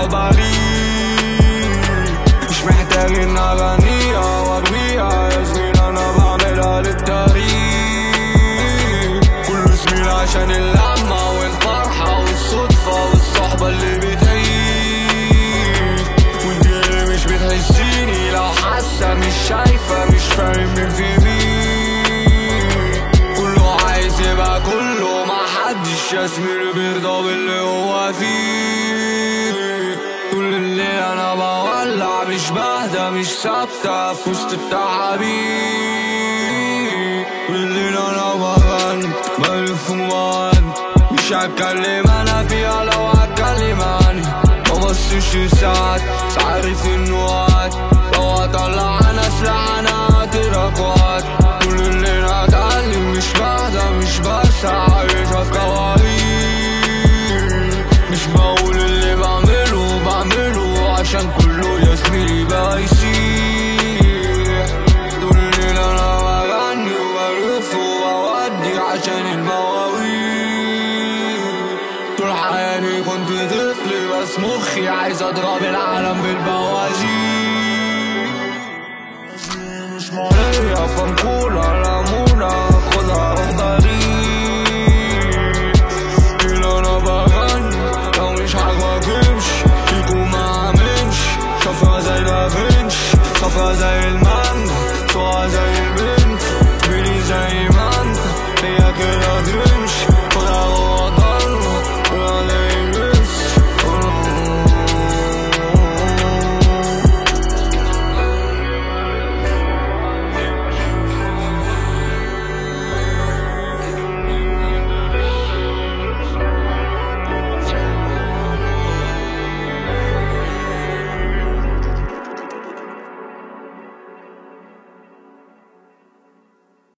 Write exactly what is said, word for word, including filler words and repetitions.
بريء، مش محتاج ان اغنيها وارويها يا زميل، انا بعملها للتاريخ. كله زميل عشان اللمة والفرحة والصدفة والصحبة اللي بتعيش، وانتي اللي مش بتحسيني لو حاسة مش شايفة مش فاهم مين في مين. كله عايز يبقى كله محدش يا زميلي بيرضى باللي هو فيه. كل الليل انا بولع مش بهدى مش ثابتة في وسط التعابين. كل الليل انا بغني بلف وبغني، مش هتكلم انا فيها لو هتكلم عني. مبصش ساعات عارف انه وقت، لو هطلع انا سلاح انا هترك وقت. كل الليل هتعلم مش بهدى مش بسعى عايشها في كوارث. مش بقول اللي بعمله بعمله عشان كله يا زميلي بقى يسيح. طول الليل انا بغني وبلف وبودي عشان المواويل. طول حياتي كنت طفل بس مخي عايز اضرب العالم بالبوازيك. مش معلية فنقول